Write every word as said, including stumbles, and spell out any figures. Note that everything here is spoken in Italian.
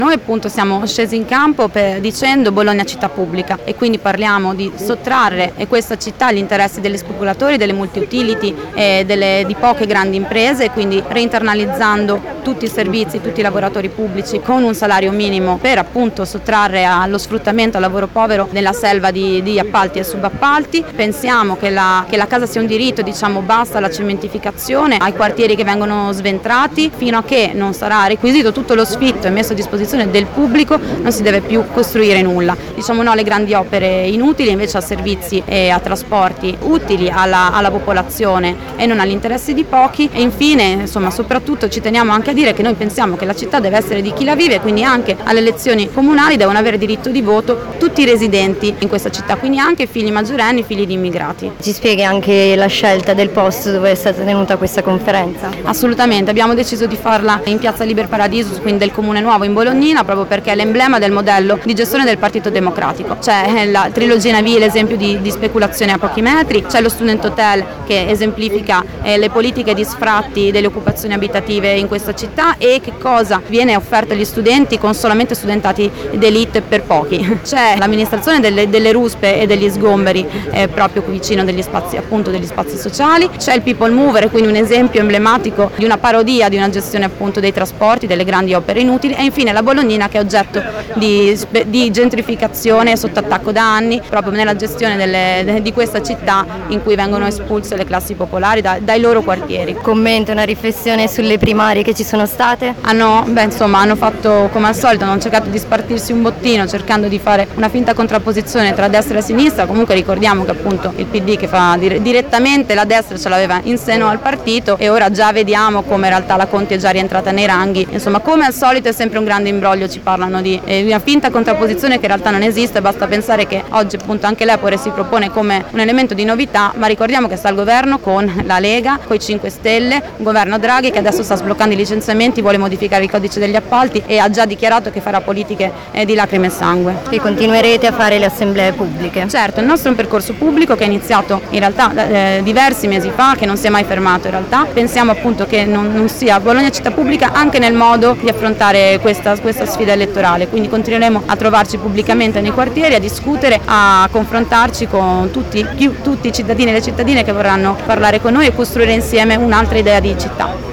Noi appunto siamo scesi in campo per, dicendo Bologna città pubblica, e quindi parliamo di sottrarre questa città agli interessi degli speculatori, delle multi-utility e delle, di poche grandi imprese, quindi reinternalizzando tutti i servizi, tutti i lavoratori pubblici con un salario minimo per appunto sottrarre allo sfruttamento, al lavoro povero nella selva di, di appalti e subappalti. Pensiamo che la, che la casa sia un diritto, diciamo basta la cementificazione ai quartieri che vengono sventrati, fino a che non sarà requisito tutto lo sfitto e messo a disposizione del pubblico non si deve più costruire nulla. Diciamo no alle grandi opere inutili, invece a servizi e a trasporti utili alla, alla popolazione e non agli interessi di pochi. E infine, insomma, soprattutto ci teniamo anche a dire che noi pensiamo che la città deve essere di chi la vive, quindi anche alle elezioni comunali devono avere diritto di voto tutti i residenti in questa città, quindi anche figli maggiorenni, figli di immigrati. Ci spieghi anche la scelta del posto dove è stata tenuta questa conferenza? Assolutamente, abbiamo deciso di farla in piazza Liber Paradisus, quindi del Comune Nuovo in Bolognina, proprio perché è l'emblema del modello di gestione del Partito Democratico. C'è la trilogia Navi, l'esempio di, di speculazione a pochi metri, c'è lo Student Hotel che esemplifica eh, le politiche di sfratti delle occupazioni abitative in questa città e che cosa viene offerto agli studenti con solamente studentati d'elite per pochi. C'è l'amministrazione delle, delle ruspe e degli sgomberi eh, proprio qui vicino degli spazi, appunto degli spazi sociali, c'è il People Mover, quindi un esempio emblematico di una parodia di una gestione appunto dei trasporti, delle grandi opere inutili, e infine la Bolognina che è oggetto di, di gentrificazione sotto attacco da anni proprio nella gestione delle, di questa città in cui vengono espulse le classi popolari da, dai loro quartieri. Commento, una riflessione sulle primarie che ci sono state? Hanno, beh, insomma, hanno fatto come al solito, hanno cercato di spartirsi un bottino cercando di fare una finta contrapposizione tra destra e sinistra. Comunque ricordiamo che appunto il P D che fa dire, direttamente la destra ce l'aveva in seno al partito, e ora già vediamo come in realtà la Conti è già rientrata nei ranghi. Insomma, come al solito è sempre un grande imbroglio, ci parlano di eh, una finta contrapposizione che in realtà non esiste. Basta pensare che oggi appunto anche l'Epore si propone come un elemento di novità, ma ricordiamo che sta al governo con la Lega, con i cinque Stelle, un governo Draghi che adesso sta sbloccando i licenziamenti, vuole modificare il codice degli appalti e ha già dichiarato che farà politiche eh, di lacrime e sangue. E continuerete a fare le assemblee pubbliche? Certo, il nostro è un percorso pubblico che è iniziato in realtà eh, diversi mesi fa, che non si è mai fermato in realtà. Pensiamo appunto che non, non sia Bologna città pubblica anche nel modo di affrontare questa, questa sfida elettorale, quindi continueremo a trovarci pubblicamente nei quartieri, a discutere, a confrontarci con tutti, tutti i cittadini e le cittadine che vorranno parlare con noi e costruire insieme un'altra idea di città.